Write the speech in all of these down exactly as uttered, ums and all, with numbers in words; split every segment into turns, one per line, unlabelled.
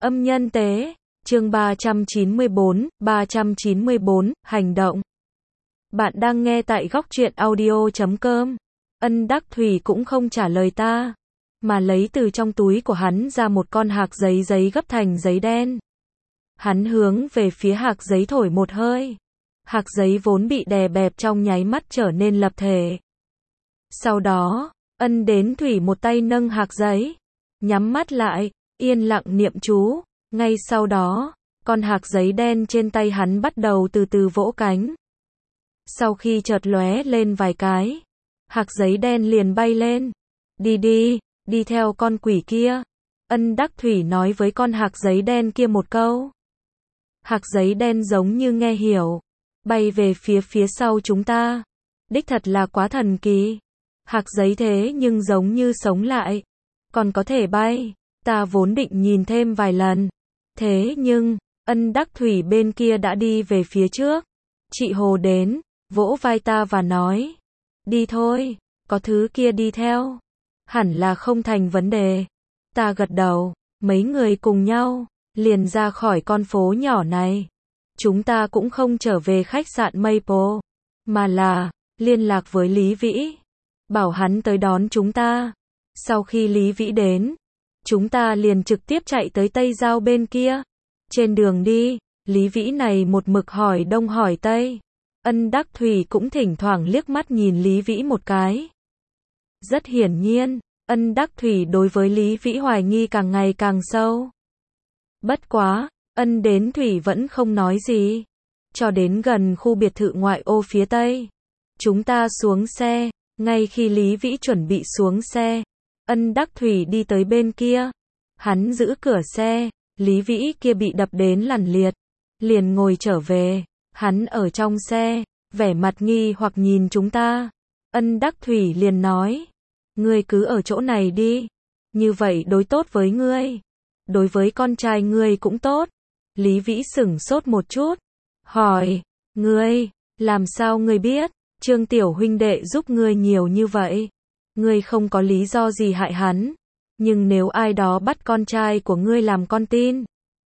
Âm nhân tế, chương ba trăm chín mươi bốn, ba trăm chín mươi bốn, hành động. Bạn đang nghe tại góc truyện audio chấm com. Ân Đắc Thủy cũng không trả lời ta, mà lấy từ trong túi của hắn ra một con hạc giấy giấy gấp thành giấy đen. Hắn hướng về phía hạc giấy thổi một hơi. Hạc giấy vốn bị đè bẹp trong nháy mắt trở nên lập thể. Sau đó, Ân đến Thủy một tay nâng hạc giấy, nhắm mắt lại, yên lặng niệm chú. Ngay sau đó, con hạc giấy đen trên tay hắn bắt đầu từ từ vỗ cánh. Sau khi chợt lóe lên vài cái, hạc giấy đen liền bay lên. Đi đi, đi theo con quỷ kia. Ân Đắc Thủy nói với con hạc giấy đen kia một câu. Hạc giấy đen giống như nghe hiểu, bay về phía phía sau chúng ta. Đích thật là quá thần kỳ. Hạc giấy thế nhưng giống như sống lại, còn có thể bay. Ta vốn định nhìn thêm vài lần. Thế nhưng, Ân Đắc Thủy bên kia đã đi về phía trước. Chị Hồ đến, vỗ vai ta và nói. Đi thôi, có thứ kia đi theo. Hẳn là không thành vấn đề. Ta gật đầu, mấy người cùng nhau, liền ra khỏi con phố nhỏ này. Chúng ta cũng không trở về khách sạn Maple, mà là, liên lạc với Lý Vĩ. Bảo hắn tới đón chúng ta. Sau khi Lý Vĩ đến, chúng ta liền trực tiếp chạy tới Tây Giao bên kia. Trên đường đi, Lý Vĩ này một mực hỏi đông hỏi tây. Ân Đắc Thủy cũng thỉnh thoảng liếc mắt nhìn Lý Vĩ một cái. Rất hiển nhiên, Ân Đắc Thủy đối với Lý Vĩ hoài nghi càng ngày càng sâu. Bất quá, Ân đến Thủy vẫn không nói gì. Cho đến gần khu biệt thự ngoại ô phía Tây, chúng ta xuống xe. Ngay khi Lý Vĩ chuẩn bị xuống xe, Ân Đắc Thủy đi tới bên kia. Hắn giữ cửa xe, Lý Vĩ kia bị đập đến lằn liệt, liền ngồi trở về. Hắn ở trong xe, vẻ mặt nghi hoặc nhìn chúng ta. Ân Đắc Thủy liền nói, ngươi cứ ở chỗ này đi, như vậy đối tốt với ngươi, đối với con trai ngươi cũng tốt. Lý Vĩ sửng sốt một chút, hỏi, ngươi, làm sao ngươi biết, Trương tiểu huynh đệ giúp ngươi nhiều như vậy, ngươi không có lý do gì hại hắn, nhưng nếu ai đó bắt con trai của ngươi làm con tin,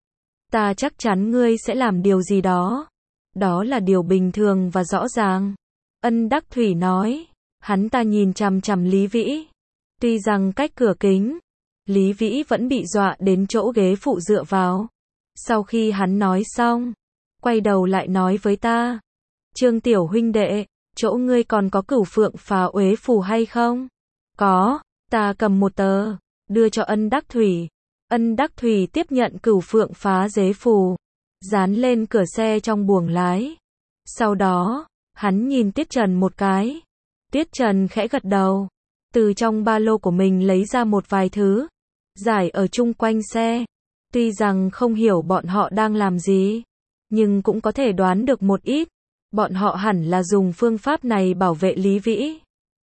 ta chắc chắn ngươi sẽ làm điều gì đó. Đó là điều bình thường và rõ ràng. Ân Đắc Thủy nói. Hắn ta nhìn chằm chằm Lý Vĩ. Tuy rằng cách cửa kính, Lý Vĩ vẫn bị dọa đến chỗ ghế phụ dựa vào. Sau khi hắn nói xong, quay đầu lại nói với ta. Trương tiểu huynh đệ, chỗ ngươi còn có cửu phượng phá uế phù hay không? Có. Ta cầm một tờ, đưa cho Ân Đắc Thủy. Ân Đắc Thủy tiếp nhận cửu phượng phá dế phù, dán lên cửa xe trong buồng lái. Sau đó, hắn nhìn Tiết Trần một cái. Tiết Trần khẽ gật đầu, từ trong ba lô của mình lấy ra một vài thứ, giải ở chung quanh xe. Tuy rằng không hiểu bọn họ đang làm gì, nhưng cũng có thể đoán được một ít. Bọn họ hẳn là dùng phương pháp này bảo vệ Lý Vĩ.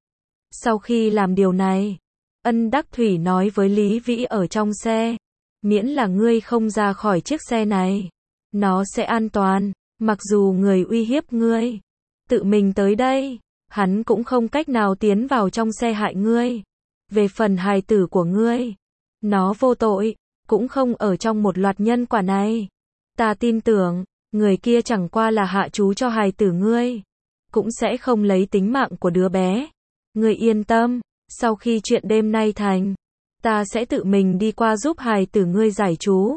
Sau khi làm điều này, Ân Đắc Thủy nói với Lý Vĩ ở trong xe, miễn là ngươi không ra khỏi chiếc xe này, nó sẽ an toàn. Mặc dù người uy hiếp ngươi, tự mình tới đây, hắn cũng không cách nào tiến vào trong xe hại ngươi. Về phần hài tử của ngươi, nó vô tội, cũng không ở trong một loạt nhân quả này. Ta tin tưởng, người kia chẳng qua là hạ chú cho hài tử ngươi, cũng sẽ không lấy tính mạng của đứa bé. Ngươi yên tâm, sau khi chuyện đêm nay thành, ta sẽ tự mình đi qua giúp hài tử ngươi giải chú.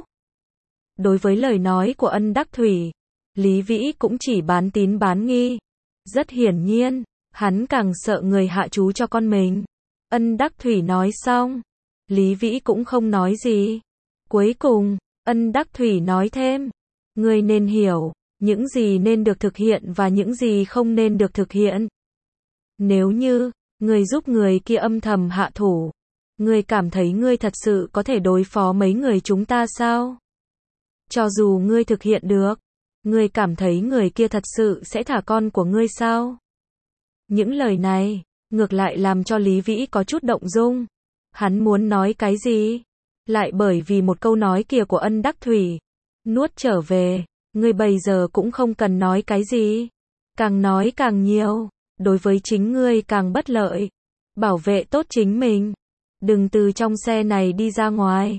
Đối với lời nói của Ân Đắc Thủy, Lý Vĩ cũng chỉ bán tín bán nghi. Rất hiển nhiên, hắn càng sợ người hạ chú cho con mình. Ân Đắc Thủy nói xong, Lý Vĩ cũng không nói gì. Cuối cùng, Ân Đắc Thủy nói thêm, ngươi nên hiểu, những gì nên được thực hiện và những gì không nên được thực hiện. Nếu như, ngươi giúp người kia âm thầm hạ thủ, ngươi cảm thấy ngươi thật sự có thể đối phó mấy người chúng ta sao? Cho dù ngươi thực hiện được, ngươi cảm thấy người kia thật sự sẽ thả con của ngươi sao? Những lời này, ngược lại làm cho Lý Vĩ có chút động dung. Hắn muốn nói cái gì? Lại bởi vì một câu nói kia của Ân Đắc Thủy, nuốt trở về, ngươi bây giờ cũng không cần nói cái gì. Càng nói càng nhiều, đối với chính ngươi càng bất lợi. Bảo vệ tốt chính mình. Đừng từ trong xe này đi ra ngoài.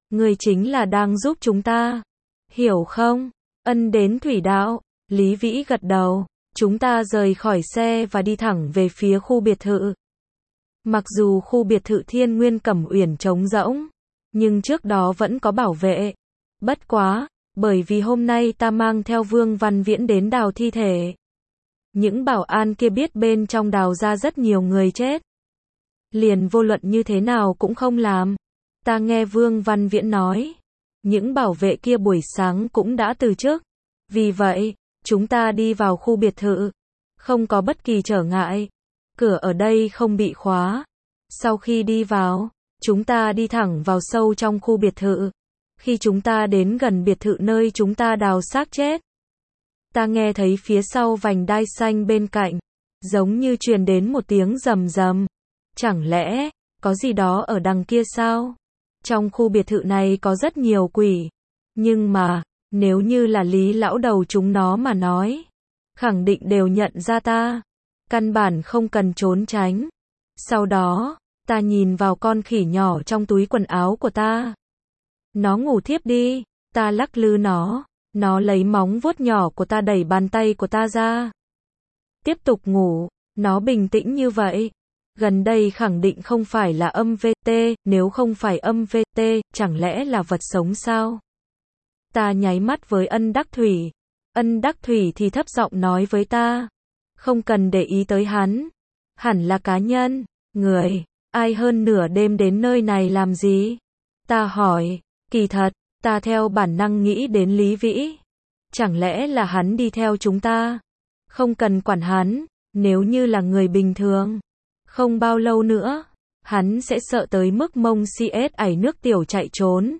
Ngươi chính là đang giúp chúng ta. Hiểu không? Ân đến thủy đạo. Lý Vĩ gật đầu. Chúng ta rời khỏi xe và đi thẳng về phía khu biệt thự. Mặc dù khu biệt thự Thiên Nguyên Cẩm Uyển trống rỗng, nhưng trước đó vẫn có bảo vệ. Bất quá, bởi vì hôm nay ta mang theo Vương Văn Viễn đến đào thi thể. Những bảo an kia biết bên trong đào ra rất nhiều người chết. Liền vô luận như thế nào cũng không làm. Ta nghe Vương Văn Viễn nói, những bảo vệ kia buổi sáng cũng đã từ chức. Vì vậy, chúng ta đi vào khu biệt thự, không có bất kỳ trở ngại. Cửa ở đây không bị khóa. Sau khi đi vào, chúng ta đi thẳng vào sâu trong khu biệt thự. Khi chúng ta đến gần biệt thự nơi chúng ta đào xác chết, ta nghe thấy phía sau vành đai xanh bên cạnh, giống như truyền đến một tiếng rầm rầm. Chẳng lẽ, có gì đó ở đằng kia sao? Trong khu biệt thự này có rất nhiều quỷ. Nhưng mà, nếu như là Lý lão đầu chúng nó mà nói, khẳng định đều nhận ra ta. Căn bản không cần trốn tránh. Sau đó, ta nhìn vào con khỉ nhỏ trong túi quần áo của ta. Nó ngủ thiếp đi, ta lắc lư nó. Nó lấy móng vuốt nhỏ của ta đẩy bàn tay của ta ra. Tiếp tục ngủ, nó bình tĩnh như vậy. Gần đây khẳng định không phải là âm vê tê, nếu không phải âm vê tê, chẳng lẽ là vật sống sao? Ta nháy mắt với Ân Đắc Thủy. Ân Đắc Thủy thì thấp giọng nói với ta. Không cần để ý tới hắn. Hẳn là cá nhân, người, ai hơn nửa đêm đến nơi này làm gì? Ta hỏi, kỳ thật, ta theo bản năng nghĩ đến Lý Vĩ. Chẳng lẽ là hắn đi theo chúng ta? Không cần quản hắn, nếu như là người bình thường. Không bao lâu nữa, hắn sẽ sợ tới mức mông xê ét ảy nước tiểu chạy trốn.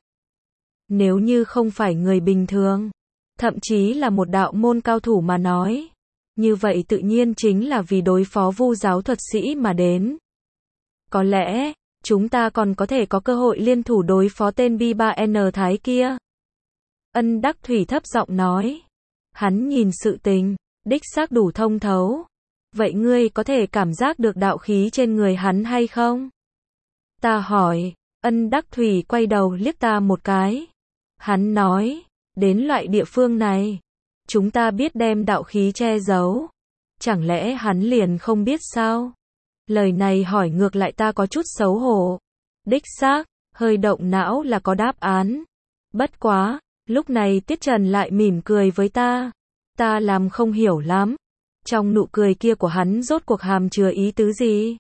Nếu như không phải người bình thường, thậm chí là một đạo môn cao thủ mà nói, như vậy tự nhiên chính là vì đối phó Vu giáo thuật sĩ mà đến. Có lẽ, chúng ta còn có thể có cơ hội liên thủ đối phó tên B ba N Thái kia. Ân Đắc Thủy thấp giọng nói. Hắn nhìn sự tình, đích xác đủ thông thấu. Vậy ngươi có thể cảm giác được đạo khí trên người hắn hay không? Ta hỏi. Ân Đắc Thủy quay đầu liếc ta một cái. Hắn nói, đến loại địa phương này, chúng ta biết đem đạo khí che giấu. Chẳng lẽ hắn liền không biết sao? Lời này hỏi ngược lại ta có chút xấu hổ. Đích xác, hơi động não là có đáp án. Bất quá, lúc này Tiết Trần lại mỉm cười với ta. Ta làm không hiểu lắm. Trong nụ cười kia của hắn rốt cuộc hàm chứa ý tứ gì?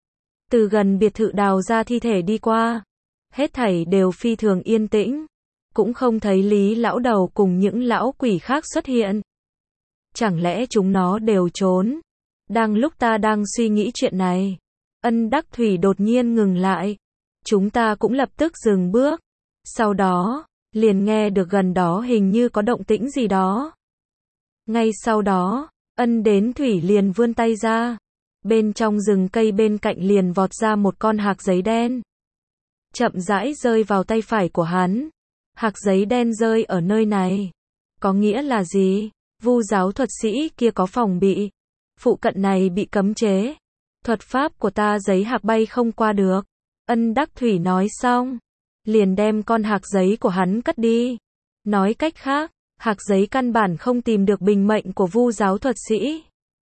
Từ gần biệt thự đào ra thi thể đi qua, hết thảy đều phi thường yên tĩnh. Cũng không thấy Lý lão đầu cùng những lão quỷ khác xuất hiện. Chẳng lẽ chúng nó đều trốn? Đang lúc ta đang suy nghĩ chuyện này, Ân Đắc Thủy đột nhiên ngừng lại. Chúng ta cũng lập tức dừng bước. Sau đó, liền nghe được gần đó hình như có động tĩnh gì đó. Ngay sau đó, Ân đến Thủy liền vươn tay ra. Bên trong rừng cây bên cạnh liền vọt ra một con hạc giấy đen. Chậm rãi rơi vào tay phải của hắn. Hạc giấy đen rơi ở nơi này. Có nghĩa là gì? Vu giáo thuật sĩ kia có phòng bị. Phụ cận này bị cấm chế. Thuật pháp của ta giấy hạc bay không qua được. Ân Đắc Thủy nói xong, liền đem con hạc giấy của hắn cất đi. Nói cách khác, hạc giấy căn bản không tìm được bình mệnh của Vu giáo thuật sĩ.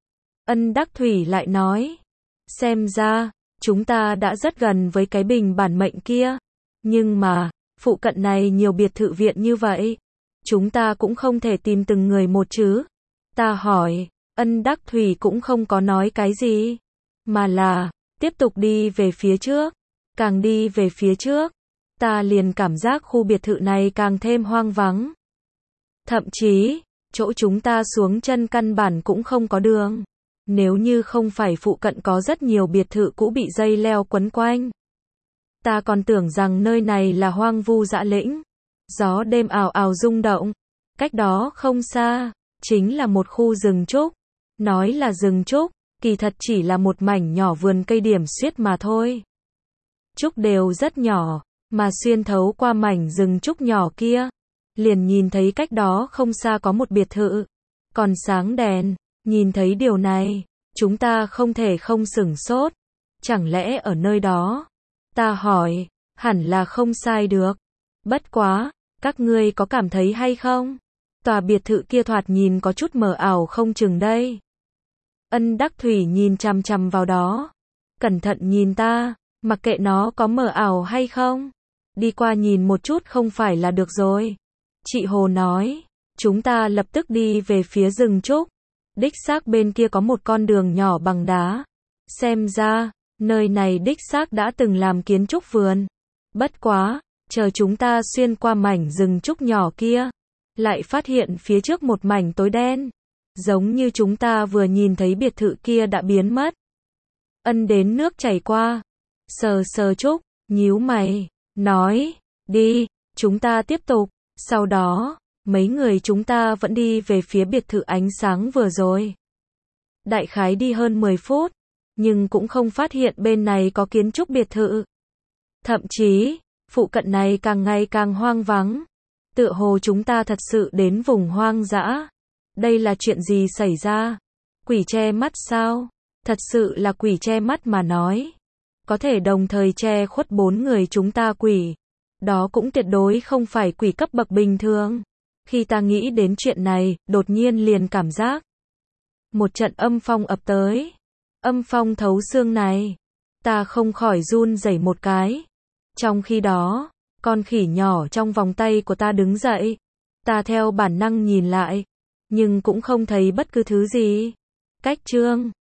Ân Đắc Thủy lại nói, xem ra, chúng ta đã rất gần với cái bình bản mệnh kia. Nhưng mà, phụ cận này nhiều biệt thự viện như vậy. Chúng ta cũng không thể tìm từng người một chứ. Ta hỏi, Ân Đắc Thủy cũng không có nói cái gì. Mà là, tiếp tục đi về phía trước. Càng đi về phía trước, ta liền cảm giác khu biệt thự này càng thêm hoang vắng. Thậm chí, chỗ chúng ta xuống chân căn bản cũng không có đường. Nếu như không phải phụ cận có rất nhiều biệt thự cũ bị dây leo quấn quanh. Ta còn tưởng rằng nơi này là hoang vu dã lĩnh. Gió đêm ào ào rung động. Cách đó không xa, chính là một khu rừng trúc. Nói là rừng trúc, kỳ thật chỉ là một mảnh nhỏ vườn cây điểm xuyết mà thôi. Trúc đều rất nhỏ, mà xuyên thấu qua mảnh rừng trúc nhỏ kia, liền nhìn thấy cách đó không xa có một biệt thự, còn sáng đèn. Nhìn thấy điều này, chúng ta không thể không sửng sốt. Chẳng lẽ ở nơi đó? Ta hỏi, hẳn là không sai được. Bất quá, các ngươi có cảm thấy hay không? Tòa biệt thự kia thoạt nhìn có chút mờ ảo không chừng đây. Ân Đắc Thủy nhìn chằm chằm vào đó. Cẩn thận nhìn ta, mặc kệ nó có mờ ảo hay không. Đi qua nhìn một chút không phải là được rồi. Chị Hồ nói, chúng ta lập tức đi về phía rừng trúc. Đích xác bên kia có một con đường nhỏ bằng đá. Xem ra, nơi này đích xác đã từng làm kiến trúc vườn. Bất quá, chờ chúng ta xuyên qua mảnh rừng trúc nhỏ kia, lại phát hiện phía trước một mảnh tối đen. Giống như chúng ta vừa nhìn thấy biệt thự kia đã biến mất. Ân đến nước chảy qua. Sờ sờ Trúc, nhíu mày, nói, đi, chúng ta tiếp tục. Sau đó, mấy người chúng ta vẫn đi về phía biệt thự ánh sáng vừa rồi. Đại khái đi hơn mười phút, nhưng cũng không phát hiện bên này có kiến trúc biệt thự. Thậm chí, phụ cận này càng ngày càng hoang vắng. Tựa hồ chúng ta thật sự đến vùng hoang dã. Đây là chuyện gì xảy ra? Quỷ che mắt sao? Thật sự là quỷ che mắt mà nói. Có thể đồng thời che khuất bốn người chúng ta quỷ. Đó cũng tuyệt đối không phải quỷ cấp bậc bình thường. Khi ta nghĩ đến chuyện này, đột nhiên liền cảm giác. Một trận âm phong ập tới. Âm phong thấu xương này. Ta không khỏi run rẩy một cái. Trong khi đó, con khỉ nhỏ trong vòng tay của ta đứng dậy. Ta theo bản năng nhìn lại. Nhưng cũng không thấy bất cứ thứ gì. Cách chương